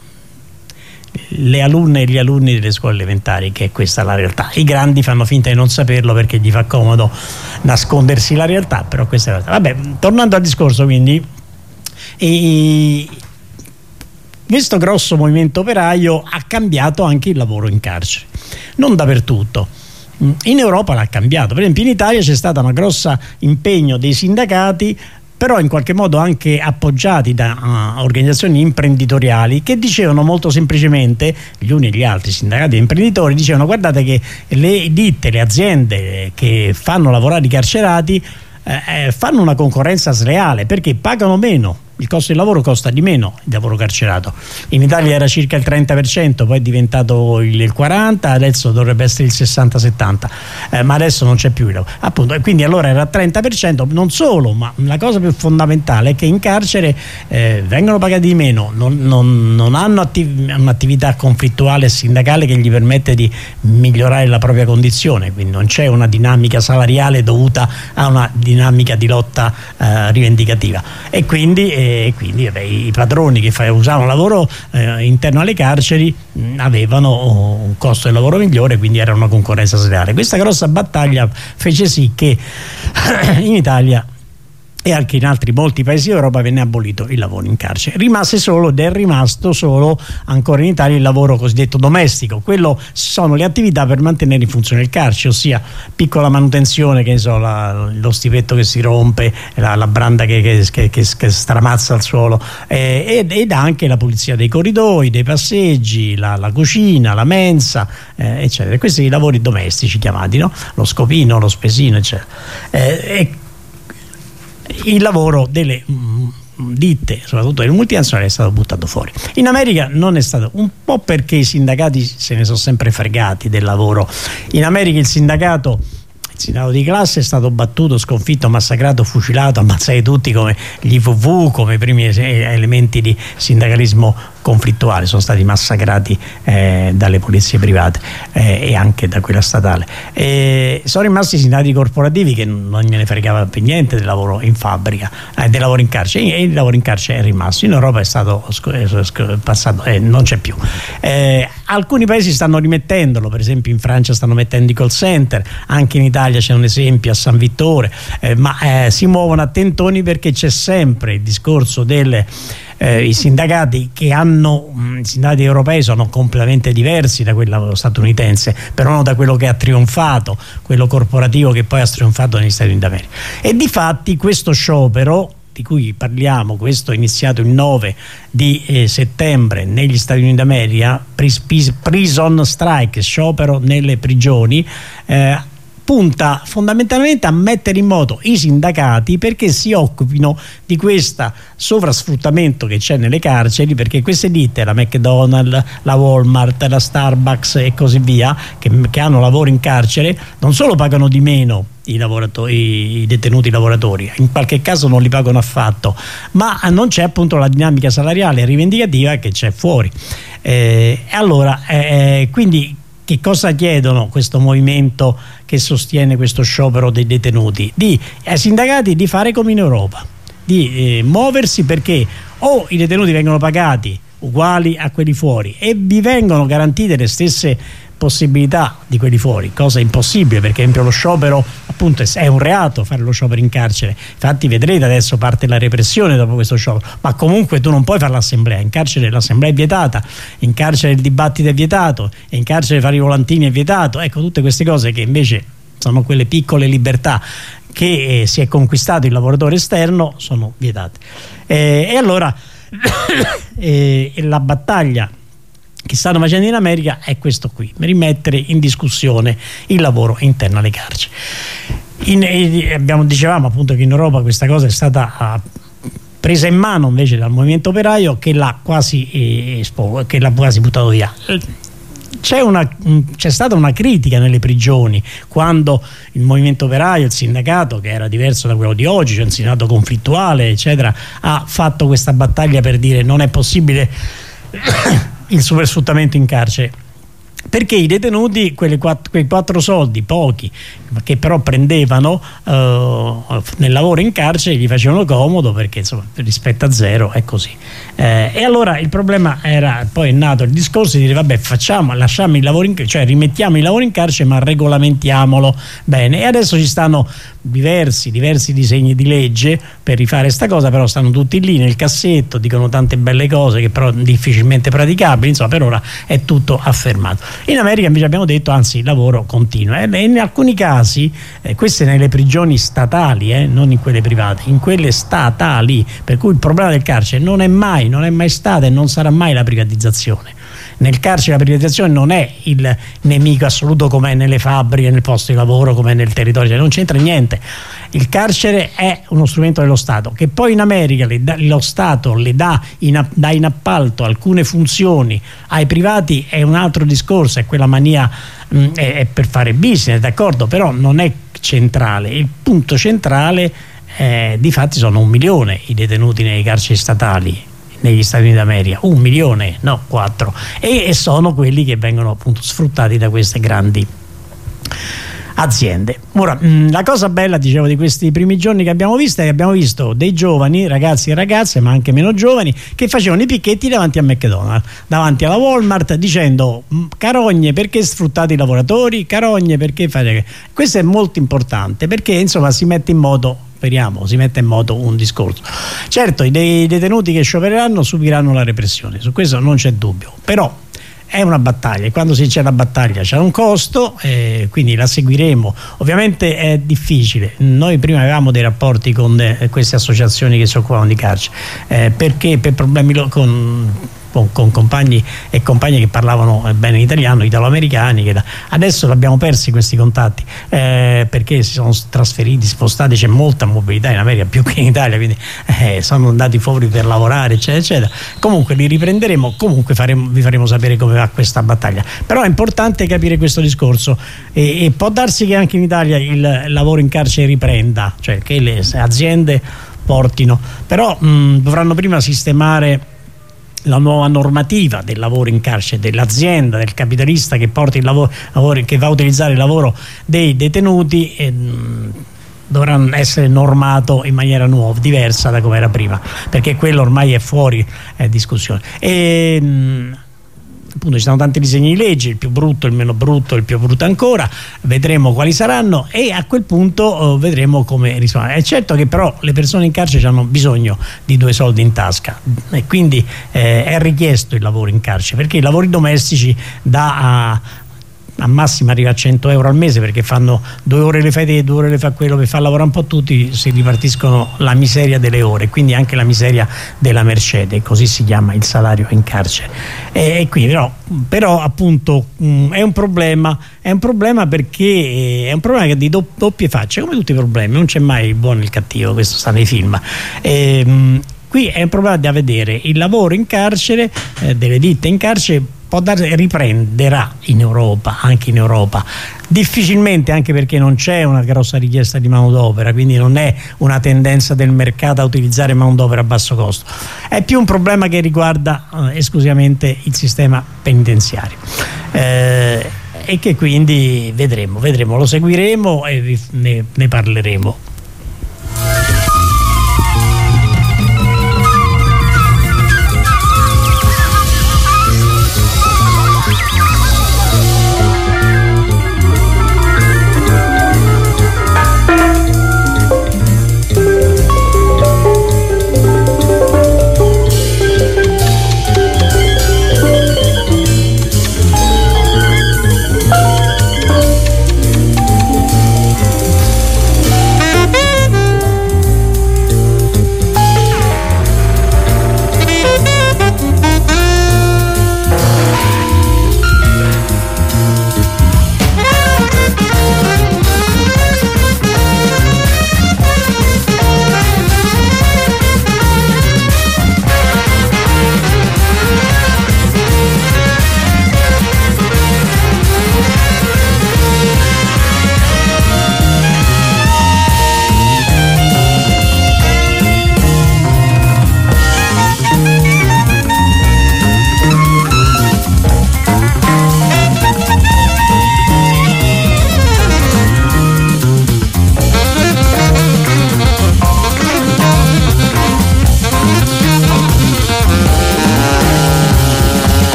le alunne e gli alunni delle scuole elementari che è questa la realtà. I grandi fanno finta di non saperlo perché gli fa comodo nascondersi la realtà, però questa è la realtà. Vabbè, tornando al discorso, quindi e questo grosso movimento operaio ha cambiato anche il lavoro in carcere, non dappertutto. In Europa l'ha cambiato, per esempio in Italia c'è stato un grosso impegno dei sindacati, però in qualche modo anche appoggiati da uh, organizzazioni imprenditoriali, che dicevano molto semplicemente, gli uni e gli altri sindacati e imprenditori dicevano: guardate che le ditte, le aziende che fanno lavorare i carcerati eh, fanno una concorrenza sleale, perché pagano meno, il costo del lavoro costa di meno il lavoro carcerato. In Italia era circa il trenta per cento, poi è diventato il quaranta per cento, adesso dovrebbe essere il sessanta settanta per cento, eh, ma adesso non c'è più il lavoro, appunto, e quindi allora era il trenta per cento. Non solo, ma la cosa più fondamentale è che in carcere eh, vengono pagati di meno, non, non, non hanno attiv- un'attività conflittuale e sindacale che gli permette di migliorare la propria condizione, quindi non c'è una dinamica salariale dovuta a una dinamica di lotta eh, rivendicativa, e quindi eh, e quindi vabbè, i padroni che usavano lavoro eh, interno alle carceri mh, avevano un costo del lavoro migliore, quindi era una concorrenza sleale. Questa grossa battaglia fece sì che in Italia e anche in altri molti paesi d'Europa venne abolito il lavoro in carcere. Rimase solo, ed è rimasto solo ancora in Italia, il lavoro cosiddetto domestico. Quello sono le attività per mantenere in funzione il carcere, ossia piccola manutenzione, che ne so, la, lo stipetto che si rompe, la, la branda che, che, che, che, che stramazza il suolo, eh, ed, ed anche la pulizia dei corridoi, dei passeggi, la, la cucina, la mensa, eh, eccetera. Questi lavori domestici chiamati, no? Lo scopino, lo spesino, eccetera. Eh, e il lavoro delle mh, ditte, soprattutto delle multinazionali, è stato buttato fuori. In America non è stato, un po' perché i sindacati se ne sono sempre fregati del lavoro. In America il sindacato il sindacato di classe è stato battuto, sconfitto, massacrato, fucilato, ammazzati tutti come gli I V V, come i primi elementi di sindacalismo conflittuale, sono stati massacrati eh, dalle polizie private eh, e anche da quella statale. E sono rimasti sindacati corporativi che non gliene fregava per niente del lavoro in fabbrica, eh, del lavoro in carcere, e il lavoro in carcere è rimasto. In Europa è stato passato, eh, non c'è più. Eh, alcuni paesi stanno rimettendolo, per esempio in Francia stanno mettendo i call center, anche in Italia c'è un esempio a San Vittore, eh, ma eh, si muovono a tentoni perché c'è sempre il discorso delle Eh, i sindacati che hanno mh, i sindacati europei sono completamente diversi da quello statunitense, però non da quello che ha trionfato, quello corporativo che poi ha trionfato negli Stati Uniti d'America. E difatti questo sciopero di cui parliamo, questo è iniziato il nove di eh, settembre negli Stati Uniti d'America, prison strike, sciopero nelle prigioni, eh, punta fondamentalmente a mettere in moto i sindacati perché si occupino di questo sovrasfruttamento che c'è nelle carceri, perché queste ditte, la McDonald's, la Walmart, la Starbucks e così via, che, che hanno lavoro in carcere, non solo pagano di meno i, lavoratori, i detenuti lavoratori, in qualche caso non li pagano affatto, ma non c'è appunto la dinamica salariale rivendicativa che c'è fuori. Eh, e allora eh, quindi che cosa chiedono questo movimento che sostiene questo sciopero dei detenuti? Di, ai sindacati di fare come in Europa, di eh, muoversi, perché o i detenuti vengono pagati uguali a quelli fuori e vi vengono garantite le stesse possibilità di quelli fuori, cosa impossibile perché per esempio lo sciopero appunto è un reato, fare lo sciopero in carcere. Infatti vedrete adesso parte la repressione dopo questo sciopero, ma comunque tu non puoi fare l'assemblea in carcere, l'assemblea è vietata, in carcere il dibattito è vietato, e in carcere fare i volantini è vietato. Ecco, tutte queste cose che invece sono quelle piccole libertà che eh, si è conquistato il lavoratore esterno sono vietate. Eh, e allora eh, la battaglia che stanno facendo in America è questo qui, rimettere in discussione il lavoro interno alle carceri. In, eh, abbiamo, dicevamo appunto che in Europa questa cosa è stata uh, presa in mano invece dal movimento operaio, che l'ha quasi, eh, che l'ha quasi buttato via. C'è, una, c'è stata una critica nelle prigioni quando il movimento operaio, il sindacato, che era diverso da quello di oggi, cioè un sindacato conflittuale eccetera, ha fatto questa battaglia per dire non è possibile il supersfruttamento in carcere, perché i detenuti quelle quattro, quei quattro soldi, pochi, che però prendevano uh, nel lavoro in carcere, gli facevano comodo perché insomma rispetto a zero è così. Eh, e allora il problema era, poi è nato il discorso di dire vabbè, facciamo, lasciamo il lavoro in carcere, cioè rimettiamo il lavoro in carcere ma regolamentiamolo bene, e adesso ci stanno diversi diversi disegni di legge per rifare sta cosa, però stanno tutti lì nel cassetto, dicono tante belle cose che però difficilmente praticabili, insomma per ora è tutto affermato. In America invece abbiamo detto anzi il lavoro continua, e in alcuni casi eh, queste nelle prigioni statali, eh, non in quelle private, in quelle statali, per cui il problema del carcere non è mai non è mai stata e non sarà mai la privatizzazione. Nel carcere la privatizzazione non è il nemico assoluto come è nelle fabbriche, nel posto di lavoro, come è nel territorio, cioè non c'entra niente. Il carcere è uno strumento dello Stato, che poi in America le da, lo Stato le dà in, dà in appalto alcune funzioni ai privati, è un altro discorso, è quella mania, mh, è, è per fare business, d'accordo, però non è centrale. Il punto centrale eh, di fatti sono un milione i detenuti nelle carceri statali negli Stati Uniti d'America, un milione, no quattro, e, e sono quelli che vengono appunto sfruttati da queste grandi aziende. Ora, mh, la cosa bella, dicevo, di questi primi giorni che abbiamo visto è che abbiamo visto dei giovani, ragazzi e ragazze, ma anche meno giovani, che facevano i picchetti davanti a McDonald's, davanti alla Walmart, dicendo carogne perché sfruttate i lavoratori, carogne perché fate. Questo è molto importante perché insomma si mette in moto, speriamo, si mette in moto un discorso. Certo, i detenuti che sciopereranno subiranno la repressione, su questo non c'è dubbio, però è una battaglia e quando si c'è la battaglia c'è un costo, eh, quindi la seguiremo. Ovviamente è difficile, noi prima avevamo dei rapporti con eh, queste associazioni che si occupavano di carcere, eh, perché per problemi lo, con Con, con compagni e compagne che parlavano bene italiano, italo-americani, che da, adesso l'abbiamo persi questi contatti eh, perché si sono trasferiti, spostati, c'è molta mobilità in America più che in Italia, quindi eh, sono andati fuori per lavorare eccetera eccetera. Comunque li riprenderemo, comunque faremo, vi faremo sapere come va questa battaglia, però è importante capire questo discorso e, e può darsi che anche in Italia il lavoro in carcere riprenda, cioè che le aziende portino, però mh, dovranno prima sistemare la nuova normativa del lavoro in carcere, dell'azienda, del capitalista che porta il lavoro, che va a utilizzare il lavoro dei detenuti, eh, dovranno essere normato in maniera nuova, diversa da come era prima, perché quello ormai è fuori eh, discussione. E, mh, appunto ci sono tanti disegni di legge, il più brutto, il meno brutto, il più brutto ancora, vedremo quali saranno e a quel punto eh, vedremo come rispondere. È certo che però le persone in carcere hanno bisogno di due soldi in tasca e quindi eh, è richiesto il lavoro in carcere, perché i lavori domestici da a a massimo arriva a cento euro al mese, perché fanno due ore le fai te, due ore le fa quello, che fa lavorare un po' tutti, si ripartiscono la miseria delle ore, quindi anche la miseria della mercede, così si chiama il salario in carcere. E, e qui però, però appunto mh, è un problema, è un problema perché è un problema che di do, doppie facce, come tutti i problemi, non c'è mai il buono e il cattivo, questo sta nei film. E, mh, qui è un problema da vedere, il lavoro in carcere, eh, delle ditte in carcere può dare, riprenderà in Europa, anche in Europa, difficilmente, anche perché non c'è una grossa richiesta di manodopera, quindi non è una tendenza del mercato a utilizzare manodopera a basso costo, è più un problema che riguarda eh, esclusivamente il sistema penitenziario eh, e che quindi vedremo, vedremo, lo seguiremo e ne, ne parleremo.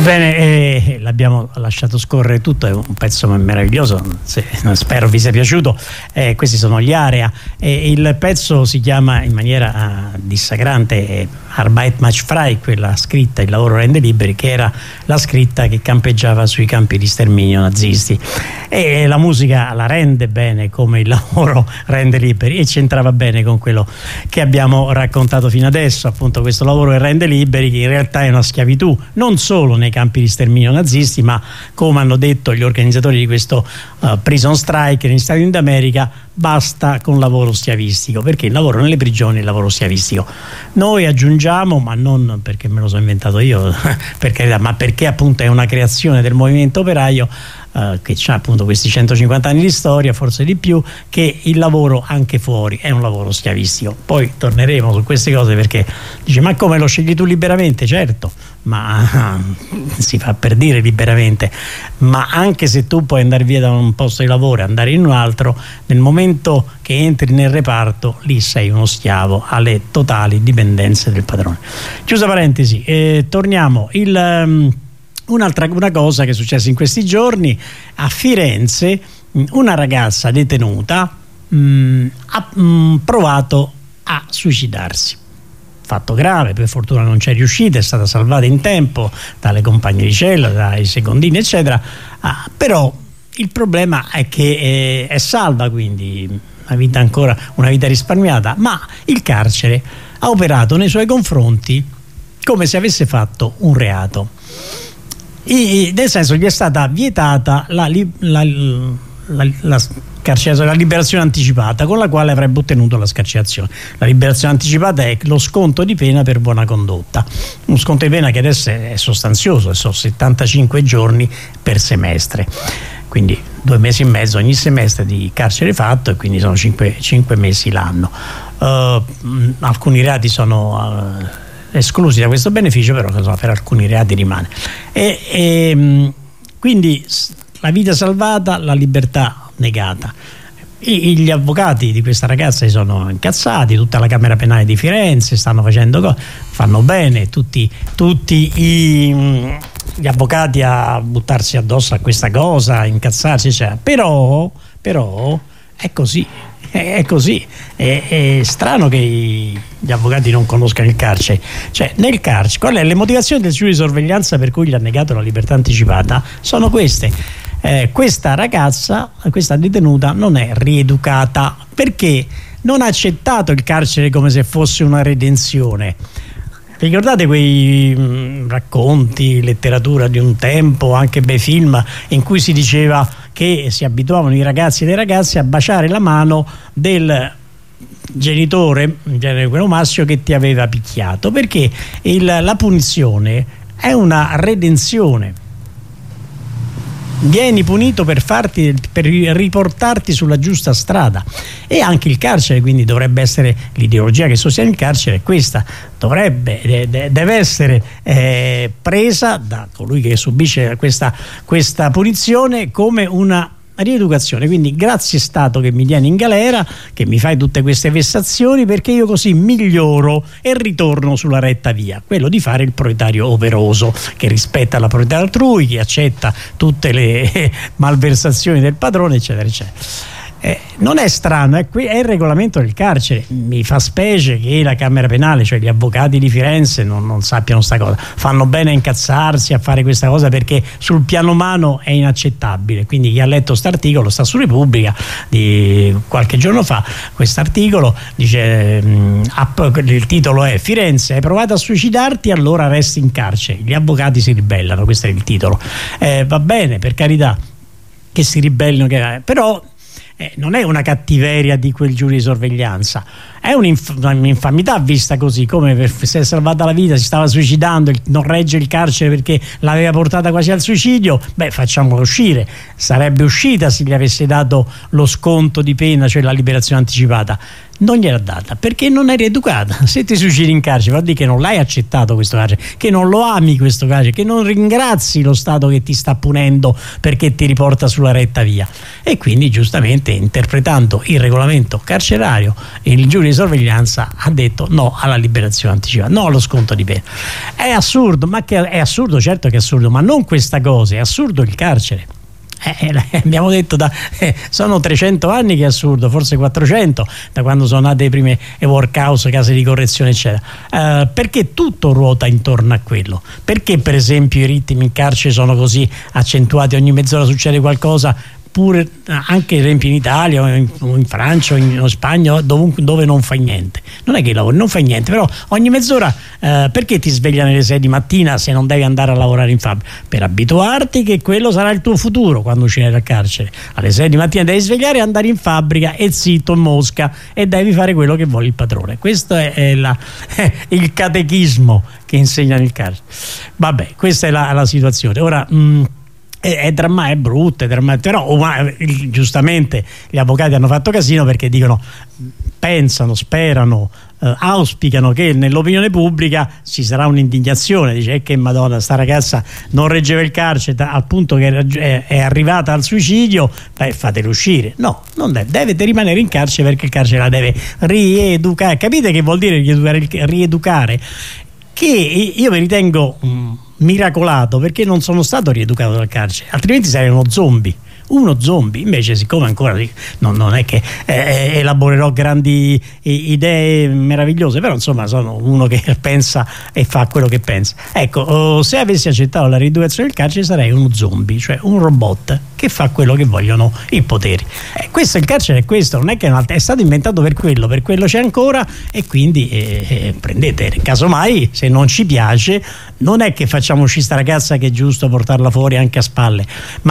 Ebbene, eh, l'abbiamo lasciato scorrere tutto, è un pezzo meraviglioso, se, spero vi sia piaciuto. Eh, questi sono gli Area. Eh, il pezzo si chiama in maniera uh, dissacrante eh, Arbeit macht frei, quella scritta, il lavoro rende liberi, che era la scritta che campeggiava sui campi di sterminio nazisti. E la musica la rende bene come il lavoro rende liberi, e c'entrava bene con quello che abbiamo raccontato fino adesso, appunto questo lavoro che rende liberi, che in realtà è una schiavitù, non solo nei campi di sterminio nazisti, ma come hanno detto gli organizzatori di questo uh, prison strike negli Stati Uniti d'America, basta con lavoro schiavistico, perché il lavoro nelle prigioni è il lavoro schiavistico. Noi aggiungiamo, ma non perché me lo sono inventato io per carità, ma perché appunto è una creazione del movimento operaio, Uh, che ha appunto questi centocinquanta anni di storia, forse di più, che il lavoro anche fuori è un lavoro schiavistico. Poi torneremo su queste cose, perché dice: ma come, lo scegli tu liberamente? Certo, ma uh, si fa per dire liberamente, ma anche se tu puoi andare via da un posto di lavoro e andare in un altro, nel momento che entri nel reparto lì sei uno schiavo alle totali dipendenze del padrone. Chiusa parentesi, eh, torniamo il um, Un'altra una cosa che è successa in questi giorni a Firenze: una ragazza detenuta mh, ha mh, provato a suicidarsi. Fatto grave, per fortuna non c'è riuscita, è stata salvata in tempo dalle compagne di cella, dai secondini eccetera, ah, però il problema è che eh, è salva, quindi una vita ancora una vita risparmiata, ma il carcere ha operato nei suoi confronti come se avesse fatto un reato. I, nel senso, gli è stata vietata la, la, la, la, la liberazione anticipata, con la quale avrebbe ottenuto la scarcerazione. La liberazione anticipata è lo sconto di pena per buona condotta, un sconto di pena che adesso è sostanzioso, sono settantacinque giorni per semestre, quindi due mesi e mezzo ogni semestre di carcere fatto, e quindi sono cinque, cinque mesi l'anno. Uh, alcuni reati sono uh, esclusi da questo beneficio, però insomma, per alcuni reati rimane, e, e quindi la vita salvata, la libertà negata. I, gli avvocati di questa ragazza si sono incazzati, tutta la Camera Penale di Firenze stanno facendo cose, fanno bene tutti, tutti i, gli avvocati a buttarsi addosso a questa cosa, a incazzarsi eccetera. però però è così, è così, è, è strano che i, gli avvocati non conoscano il carcere. Cioè, nel carcere, qual è le motivazioni del giudice di sorveglianza per cui gli ha negato la libertà anticipata? Sono queste: eh, questa ragazza, questa detenuta non è rieducata, perché non ha accettato il carcere come se fosse una redenzione. Ricordate quei mh, racconti, letteratura di un tempo, anche bei film, in cui si diceva che si abituavano i ragazzi e le ragazze a baciare la mano del genitore, in genere quello maschio, che ti aveva picchiato, perché il, la punizione è una redenzione. Vieni punito per farti, per riportarti sulla giusta strada. E anche il carcere, quindi, dovrebbe essere, l'ideologia che sostiene il carcere è questa: dovrebbe, deve essere eh, presa da colui che subisce questa, questa punizione come una rieducazione. Quindi grazie Stato che mi tieni in galera, che mi fai tutte queste vessazioni, perché io così miglioro e ritorno sulla retta via, quello di fare il proletario operoso, che rispetta la proprietà altrui, che accetta tutte le eh, malversazioni del padrone eccetera eccetera. Eh, non è strano, è, qui, è il regolamento del carcere. Mi fa specie che la Camera Penale, cioè gli avvocati di Firenze, non, non sappiano sta cosa. Fanno bene a incazzarsi, a fare questa cosa, perché sul piano umano è inaccettabile. Quindi chi ha letto quest'articolo, sta su Repubblica di qualche giorno fa, quest'articolo dice, mh, il titolo è: Firenze, hai provato a suicidarti, allora resti in carcere, gli avvocati si ribellano. Questo è il titolo. Eh, va bene, per carità, che si ribellino, che, però Eh, non è una cattiveria di quel giudice di sorveglianza, è un'inf- un'infamità vista così, come per, si è salvata la vita, si stava suicidando, il, non regge il carcere perché l'aveva portata quasi al suicidio, beh, facciamola uscire. Sarebbe uscita se gli avesse dato lo sconto di pena, cioè la liberazione anticipata. non gliel'ha data perché non eri educata. Se ti suicidi in carcere vuol dire che non l'hai accettato questo carcere, che non lo ami questo carcere, che non ringrazi lo Stato che ti sta punendo perché ti riporta sulla retta via. E quindi giustamente, interpretando il regolamento carcerario, il giudice di sorveglianza ha detto no alla liberazione anticipata, no allo sconto di pena. È assurdo, ma che è assurdo, certo che è assurdo, ma non questa cosa, è assurdo il carcere. Eh, abbiamo detto da, eh, sono trecento anni che è assurdo, forse quattrocento, da quando sono nate le prime workhouse, case di correzione eccetera, eh, perché tutto ruota intorno a quello. Perché per esempio i ritmi in carcere sono così accentuati, ogni mezz'ora succede qualcosa, pure anche per esempio in Italia o in, in Francia o in, in Spagna, dovunque, dove non fai niente, non è che lavori, non fai niente, però ogni mezz'ora, eh, perché ti sveglia alle sei di mattina se non devi andare a lavorare in fabbrica? Per abituarti che quello sarà il tuo futuro quando uscirai dal carcere. Alle sei di mattina devi svegliare e andare in fabbrica e zitto, mosca, e devi fare quello che vuole il padrone. Questo è, è, la, è il catechismo che insegna nel carcere. Vabbè, questa è la, la situazione. Ora mh, È, è, dramma, è brutta, è dramma, però uma, giustamente gli avvocati hanno fatto casino perché dicono, pensano, sperano, eh, auspicano che nell'opinione pubblica ci sarà un'indignazione, dice eh, che madonna, sta ragazza non reggeva il carcere al punto che è, è arrivata al suicidio, beh, fatela uscire. No, non deve, deve rimanere in carcere perché il carcere la deve rieducare. Capite che vuol dire rieducare? rieducare? Che io mi ritengo mh, miracolato perché non sono stato rieducato dal carcere, altrimenti sarei uno zombie. Uno zombie, invece siccome ancora non, non è che eh, elaborerò grandi idee meravigliose, però insomma sono uno che pensa e fa quello che pensa. Ecco, oh, se avessi accettato la rieducazione del carcere sarei uno zombie, cioè un robot che fa quello che vogliono i poteri. Eh, questo il carcere è questo, non è che è stato inventato per quello, per quello c'è ancora, e quindi eh, eh, prendete, casomai se non ci piace non è che facciamo uscire sta ragazza che è giusto portarla fuori anche a spalle,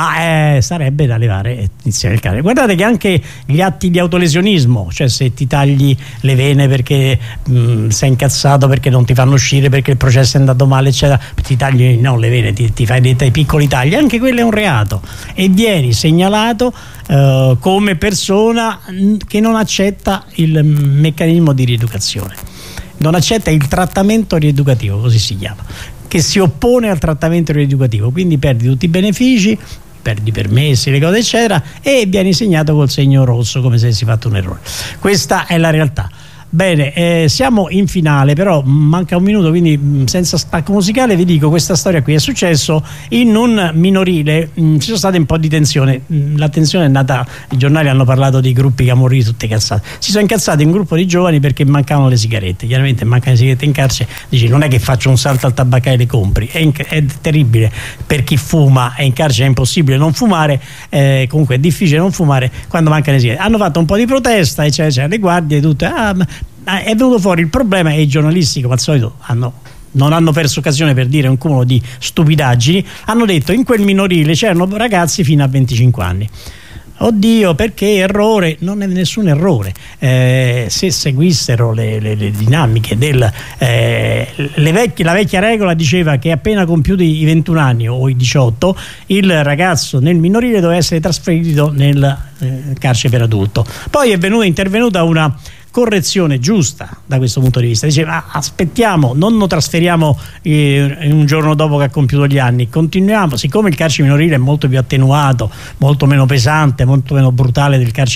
ma eh, sarebbe da levare insieme il carcere. Guardate che anche gli atti di autolesionismo, cioè se ti tagli le vene perché mh, sei incazzato perché non ti fanno uscire perché il processo è andato male eccetera, ti tagli no, le vene, ti, ti fai dei, dei piccoli tagli, anche quello è un reato e vieni segnalato uh, come persona che non accetta il meccanismo di rieducazione, non accetta il trattamento rieducativo, così si chiama, che si oppone al trattamento rieducativo, quindi perdi tutti i benefici, perdi permessi, le cose eccetera, e vieni segnato col segno rosso come se avessi fatto un errore. Questa è la realtà. Bene, eh, siamo in finale, però manca un minuto, quindi mh, senza stacco musicale vi dico questa storia qui. È successo in un minorile, mh, ci sono state un po' di tensione, mh, la tensione è nata, i giornali hanno parlato di gruppi camorristi tutte cazzate, si sono incazzati un gruppo di giovani perché mancavano le sigarette. Chiaramente mancano le sigarette in carcere, dici non è che faccio un salto al tabaccaio e le compri, è, in, è terribile per chi fuma, è in carcere è impossibile non fumare, eh, comunque è difficile non fumare quando mancano le sigarette. Hanno fatto un po' di protesta eccetera, eccetera, le guardie tutte, ah, ma è venuto fuori il problema e i giornalisti come al solito hanno, non hanno perso occasione per dire un cumulo di stupidaggini, hanno detto in quel minorile c'erano ragazzi fino a venticinque anni. Oddio, perché errore? Non è nessun errore, eh, se seguissero le, le, le dinamiche del eh, le vecchie, la vecchia regola diceva che appena compiuti i ventuno anni o i diciotto il ragazzo nel minorile doveva essere trasferito nel eh, carcere per adulto. Poi è venuta intervenuta una correzione giusta da questo punto di vista, diceva aspettiamo, non lo trasferiamo eh, un giorno dopo che ha compiuto gli anni, continuiamo, siccome il carcere minorile è molto più attenuato, molto meno pesante, molto meno brutale del carcere